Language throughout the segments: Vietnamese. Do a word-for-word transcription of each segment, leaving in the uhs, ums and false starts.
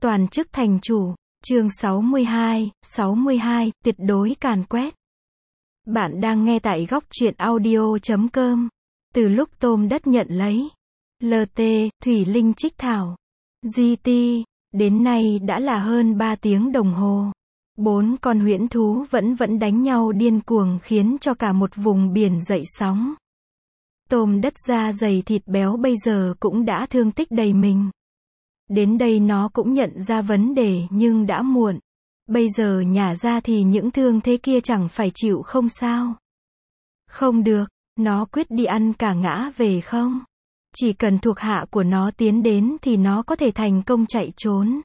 Toàn chức thành chủ, chương sáu mươi hai, sáu mươi hai, tuyệt đối càn quét. Bạn đang nghe tại góc truyện audio chấm com. Từ lúc tôm đất nhận lấy lờ tê, Thủy Linh Trích Thảo, giê tê, đến nay đã là hơn ba tiếng đồng hồ. Bốn con huyễn thú vẫn vẫn đánh nhau điên cuồng khiến cho cả một vùng biển dậy sóng. Tôm đất da dày thịt béo bây giờ cũng đã thương tích đầy mình. Đến đây nó cũng nhận ra vấn đề nhưng đã muộn. Bây giờ nhả ra thì những thương thế kia chẳng phải chịu không sao. Không được, nó quyết đi ăn cả ngã về không. Chỉ cần thuộc hạ của nó tiến đến thì nó có thể thành công chạy trốn.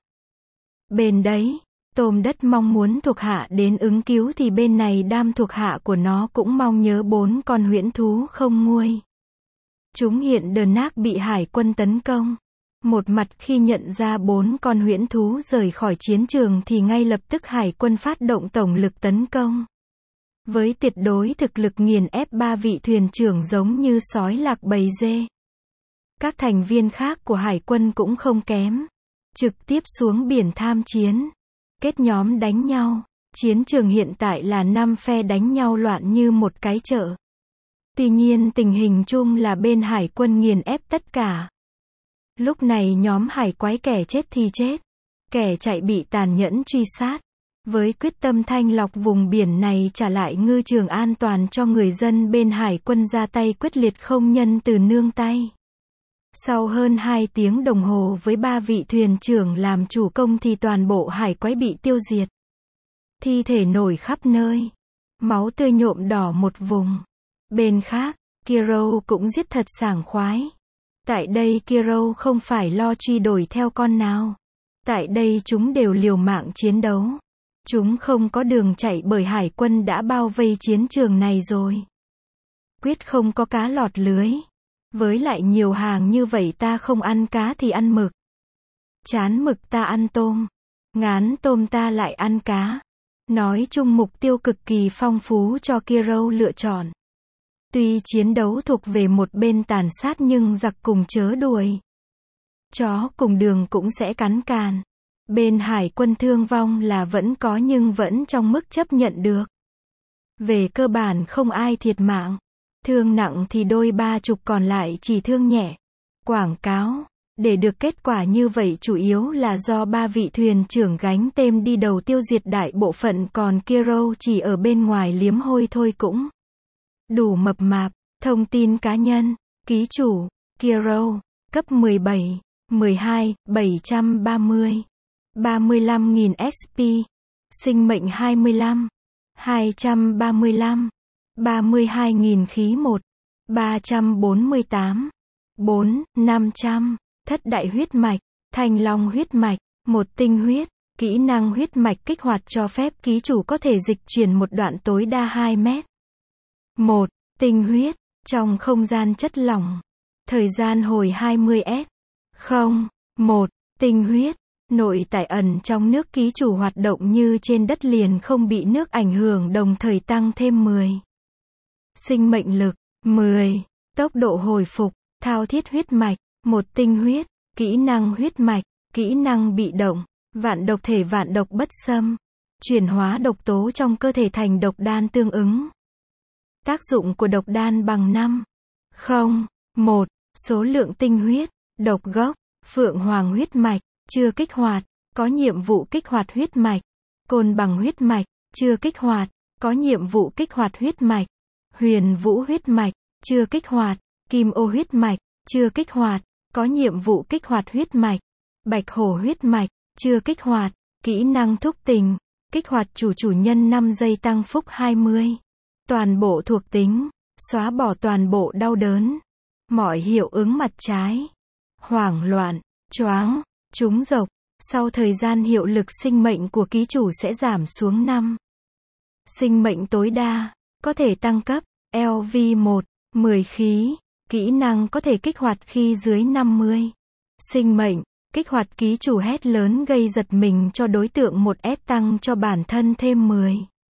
Bên đấy, tôm đất mong muốn thuộc hạ đến ứng cứu thì bên này đám thuộc hạ của nó cũng mong nhớ bốn con huyễn thú không nguôi. Chúng hiện đờ nác bị hải quân tấn công. Một mặt khi nhận ra bốn con huyễn thú rời khỏi chiến trường thì ngay lập tức hải quân phát động tổng lực tấn công. Với tuyệt đối thực lực nghiền ép ba vị thuyền trưởng giống như sói lạc bầy dê. Các thành viên khác của hải quân cũng không kém. Trực tiếp xuống biển tham chiến. Kết nhóm đánh nhau. Chiến trường hiện tại là năm phe đánh nhau loạn như một cái chợ. Tuy nhiên tình hình chung là bên hải quân nghiền ép tất cả. Lúc này nhóm hải quái kẻ chết thì chết, kẻ chạy bị tàn nhẫn truy sát. Với quyết tâm thanh lọc vùng biển này trả lại ngư trường an toàn cho người dân bên hải quân ra tay quyết liệt không nhân từ nương tay. Sau hơn hai tiếng đồng hồ với ba vị thuyền trưởng làm chủ công thì toàn bộ hải quái bị tiêu diệt. Thi thể nổi khắp nơi. Máu tươi nhuộm đỏ một vùng. Bên khác, Kiro cũng giết thật sảng khoái. Tại đây Kiro không phải lo truy đuổi theo con nào. Tại đây chúng đều liều mạng chiến đấu. Chúng không có đường chạy bởi hải quân đã bao vây chiến trường này rồi. Quyết không có cá lọt lưới. Với lại nhiều hàng như vậy ta không ăn cá thì ăn mực. Chán mực ta ăn tôm. Ngán tôm ta lại ăn cá. Nói chung mục tiêu cực kỳ phong phú cho Kiro lựa chọn. Tuy chiến đấu thuộc về một bên tàn sát nhưng giặc cùng chớ đuổi. Chó cùng đường cũng sẽ cắn càn. Bên hải quân thương vong là vẫn có nhưng vẫn trong mức chấp nhận được. Về cơ bản không ai thiệt mạng. Thương nặng thì đôi ba chục còn lại chỉ thương nhẹ. Quảng cáo. Để được kết quả như vậy chủ yếu là do ba vị thuyền trưởng gánh tên đi đầu tiêu diệt đại bộ phận còn Kiro chỉ ở bên ngoài liếm hôi thôi cũng đủ mập mạp. Thông tin cá nhân, ký chủ, Kiro, cấp mười bảy, mười hai, bảy trăm ba mươi, ba mươi lăm nghìn ích pê, sinh mệnh hai mươi lăm, hai trăm ba mươi lăm, ba mươi hai nghìn khí một, ba trăm bốn mươi tám, bốn, năm trăm, thất đại huyết mạch, thanh long huyết mạch, một tinh huyết, kỹ năng huyết mạch kích hoạt cho phép ký chủ có thể dịch chuyển một đoạn tối đa hai mét. một. Tinh huyết, trong không gian chất lỏng. Thời gian hồi hai mươi S. không. một. Tinh huyết, nội tại ẩn trong nước ký chủ hoạt động như trên đất liền không bị nước ảnh hưởng đồng thời tăng thêm mười. Sinh mệnh lực, mười. Tốc độ hồi phục, thao thiết huyết mạch, một tinh huyết, kỹ năng huyết mạch, kỹ năng bị động, vạn độc thể vạn độc bất xâm. Chuyển hóa độc tố trong cơ thể thành độc đan tương ứng. Tác dụng của độc đan bằng năm. không. một. Số lượng tinh huyết, độc gốc, phượng hoàng huyết mạch, chưa kích hoạt, có nhiệm vụ kích hoạt huyết mạch. Côn bằng huyết mạch, chưa kích hoạt, có nhiệm vụ kích hoạt huyết mạch. Huyền vũ huyết mạch, chưa kích hoạt. Kim ô huyết mạch, chưa kích hoạt, có nhiệm vụ kích hoạt huyết mạch. Bạch hổ huyết mạch, chưa kích hoạt, kỹ năng thúc tình, kích hoạt chủ chủ nhân năm giây tăng phúc hai mươi. Toàn bộ thuộc tính, xóa bỏ toàn bộ đau đớn, mọi hiệu ứng mặt trái, hoảng loạn, choáng, trúng độc. Sau thời gian hiệu lực sinh mệnh của ký chủ sẽ giảm xuống năm. Sinh mệnh tối đa, có thể tăng cấp, lv một, mười khí, kỹ năng có thể kích hoạt khi dưới năm mươi. Sinh mệnh, kích hoạt ký chủ hét lớn gây giật mình cho đối tượng một S tăng cho bản thân thêm mười.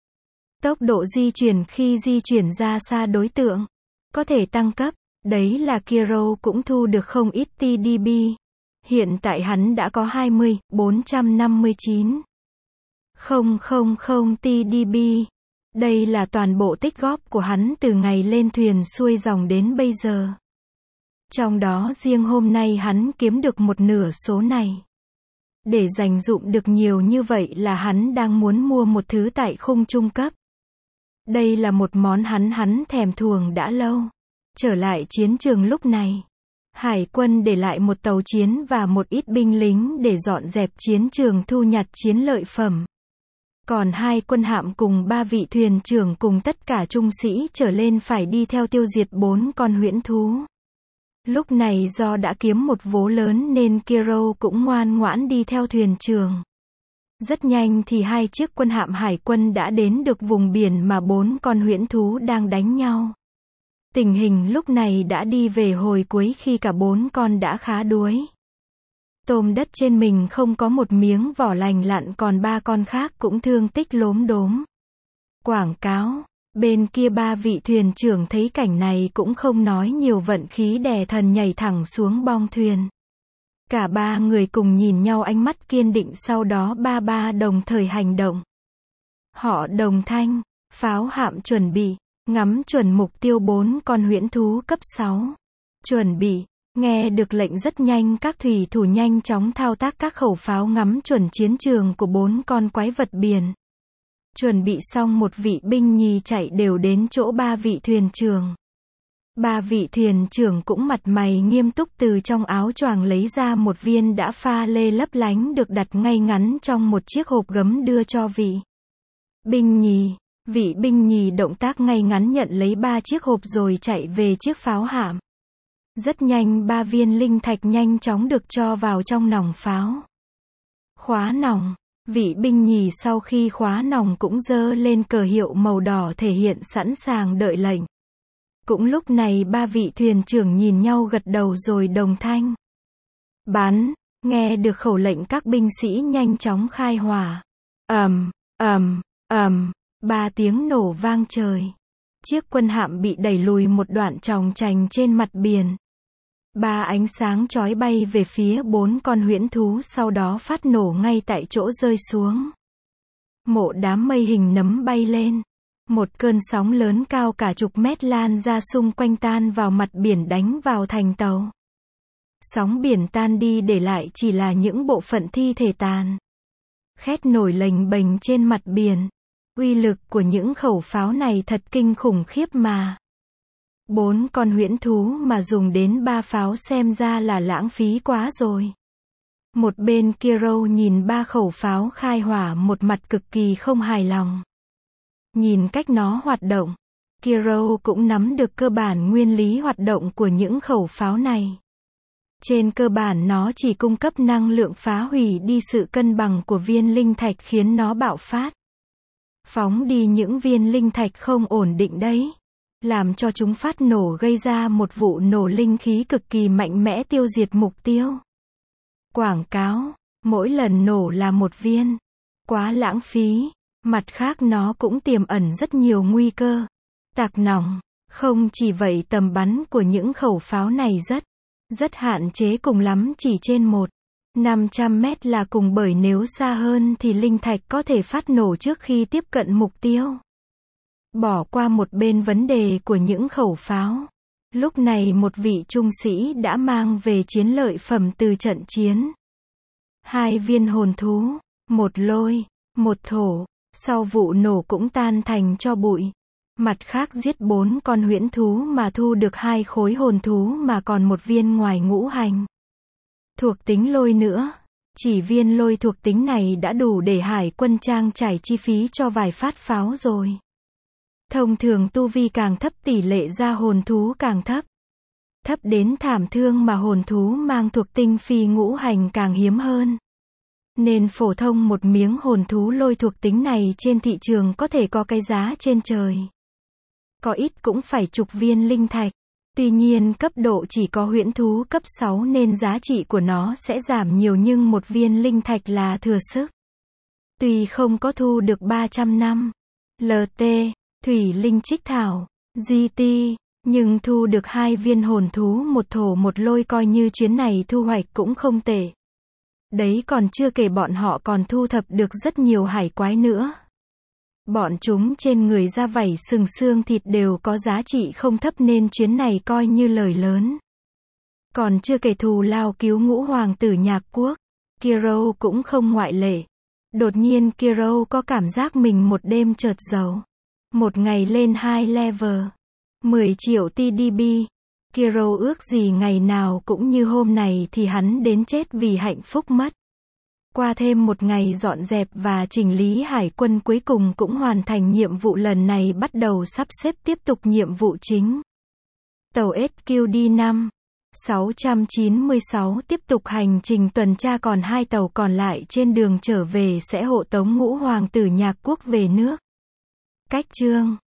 Tốc độ di chuyển khi di chuyển ra xa đối tượng, có thể tăng cấp, đấy là Kiro cũng thu được không ít tê đê bê. Hiện tại hắn đã có hai mươi, bốn trăm năm mươi chín nghìn T D B. Đây là toàn bộ tích góp của hắn từ ngày lên thuyền xuôi dòng đến bây giờ. Trong đó riêng hôm nay hắn kiếm được một nửa số này. Để dành dụm được nhiều như vậy là hắn đang muốn mua một thứ tại khung trung cấp. Đây là một món hắn hắn thèm thuồng đã lâu. Trở lại chiến trường lúc này, Hải quân để lại một tàu chiến và một ít binh lính để dọn dẹp chiến trường thu nhặt chiến lợi phẩm. Còn hai quân hạm cùng ba vị thuyền trưởng cùng tất cả trung sĩ trở lên phải đi theo tiêu diệt bốn con huyễn thú. Lúc này do đã kiếm một vố lớn nên Kiro cũng ngoan ngoãn đi theo thuyền trưởng. Rất nhanh thì hai chiếc quân hạm hải quân đã đến được vùng biển mà bốn con huyễn thú đang đánh nhau. Tình hình lúc này đã đi về hồi cuối khi cả bốn con đã khá đuối. Tôm đất trên mình không có một miếng vỏ lành lặn, còn ba con khác cũng thương tích lốm đốm. Quảng cáo. Bên kia ba vị thuyền trưởng thấy cảnh này cũng không nói nhiều, vận khí đè thần nhảy thẳng xuống bong thuyền. Cả ba người cùng nhìn nhau, ánh mắt kiên định, sau đó ba ba đồng thời hành động. Họ đồng thanh, pháo hạm chuẩn bị, ngắm chuẩn mục tiêu bốn con huyễn thú cấp sáu. Chuẩn bị. Nghe được lệnh rất nhanh, các thủy thủ nhanh chóng thao tác các khẩu pháo ngắm chuẩn chiến trường của bốn con quái vật biển. Chuẩn bị xong, một vị binh nhì chạy đều đến chỗ ba vị thuyền trưởng. Ba vị thuyền trưởng cũng mặt mày nghiêm túc từ trong áo choàng lấy ra một viên đã pha lê lấp lánh được đặt ngay ngắn trong một chiếc hộp gấm đưa cho vị binh nhì. Vị binh nhì động tác ngay ngắn nhận lấy ba chiếc hộp rồi chạy về chiếc pháo hạm. Rất nhanh ba viên linh thạch nhanh chóng được cho vào trong nòng pháo. Khóa nòng. Vị binh nhì sau khi khóa nòng cũng giơ lên cờ hiệu màu đỏ thể hiện sẵn sàng đợi lệnh. Cũng lúc này ba vị thuyền trưởng nhìn nhau gật đầu rồi đồng thanh bắn. Nghe được khẩu lệnh, các binh sĩ nhanh chóng khai hỏa. Ầm, ầm, ầm, ba tiếng nổ vang trời. Chiếc quân hạm bị đẩy lùi một đoạn chòng chành trên mặt biển. Ba ánh sáng chói bay về phía bốn con huyễn thú, sau đó phát nổ ngay tại chỗ rơi xuống. Một đám mây hình nấm bay lên. Một cơn sóng lớn cao cả chục mét lan ra xung quanh, tan vào mặt biển đánh vào thành tàu. Sóng biển tan đi để lại chỉ là những bộ phận thi thể tàn. Khét nổi lềnh bềnh trên mặt biển. Uy lực của những khẩu pháo này thật kinh khủng khiếp mà. Bốn con huyễn thú mà dùng đến ba pháo xem ra là lãng phí quá rồi. Một bên Kiro nhìn ba khẩu pháo khai hỏa, một mặt cực kỳ không hài lòng. Nhìn cách nó hoạt động, Kiro cũng nắm được cơ bản nguyên lý hoạt động của những khẩu pháo này. Trên cơ bản nó chỉ cung cấp năng lượng phá hủy đi sự cân bằng của viên linh thạch, khiến nó bạo phát. Phóng đi những viên linh thạch không ổn định đấy. Làm cho chúng phát nổ, gây ra một vụ nổ linh khí cực kỳ mạnh mẽ tiêu diệt mục tiêu. Quảng cáo. Mỗi lần nổ là một viên. Quá lãng phí. Mặt khác nó cũng tiềm ẩn rất nhiều nguy cơ. Tạc nòng. Không chỉ vậy, tầm bắn của những khẩu pháo này rất, rất hạn chế, cùng lắm chỉ trên một năm trăm mét là cùng, bởi nếu xa hơn thì linh thạch có thể phát nổ trước khi tiếp cận mục tiêu. Bỏ qua một bên vấn đề của những khẩu pháo. Lúc này một vị trung sĩ đã mang về chiến lợi phẩm từ trận chiến. Hai viên hồn thú, một lôi, một thổ, sau vụ nổ cũng tan thành tro bụi. Mặt khác giết bốn con huyễn thú mà thu được hai khối hồn thú mà còn một viên ngoài ngũ hành thuộc tính lôi nữa. Chỉ viên lôi thuộc tính này đã đủ để hải quân trang trải chi phí cho vài phát pháo rồi. Thông thường tu vi càng thấp tỷ lệ ra hồn thú càng thấp. Thấp đến thảm thương, mà hồn thú mang thuộc tinh phi ngũ hành càng hiếm hơn. Nên phổ thông một miếng hồn thú lôi thuộc tính này trên thị trường có thể có cái giá trên trời. Có ít cũng phải chục viên linh thạch. Tuy nhiên cấp độ chỉ có huyễn thú cấp sáu nên giá trị của nó sẽ giảm nhiều, nhưng một viên linh thạch là thừa sức. Tuy không có thu được ba trăm năm lờ tê, Thủy Linh Trích Thảo, giê tê, Nhưng thu được hai viên hồn thú một thổ một lôi coi như chuyến này thu hoạch cũng không tệ. Đấy còn chưa kể bọn họ còn thu thập được rất nhiều hải quái nữa. Bọn chúng trên người da vảy sừng xương thịt đều có giá trị không thấp nên chuyến này coi như lời lớn. Còn chưa kể thù lao cứu ngũ hoàng tử nhạc quốc. Kiro cũng không ngoại lệ. Đột nhiên Kiro có cảm giác mình một đêm chợt giàu. Một ngày lên hai level. mười triệu tê đê bê. Kiro ước gì ngày nào cũng như hôm này thì hắn đến chết vì hạnh phúc mất. Qua thêm một ngày dọn dẹp và chỉnh lý hải quân cuối cùng cũng hoàn thành nhiệm vụ lần này bắt đầu sắp xếp tiếp tục nhiệm vụ chính. Tàu ét quy đê năm sáu trăm chín mươi sáu tiếp tục hành trình tuần tra còn hai tàu còn lại trên đường trở về sẽ hộ tống ngũ hoàng tử nhạc quốc về nước. Cách chương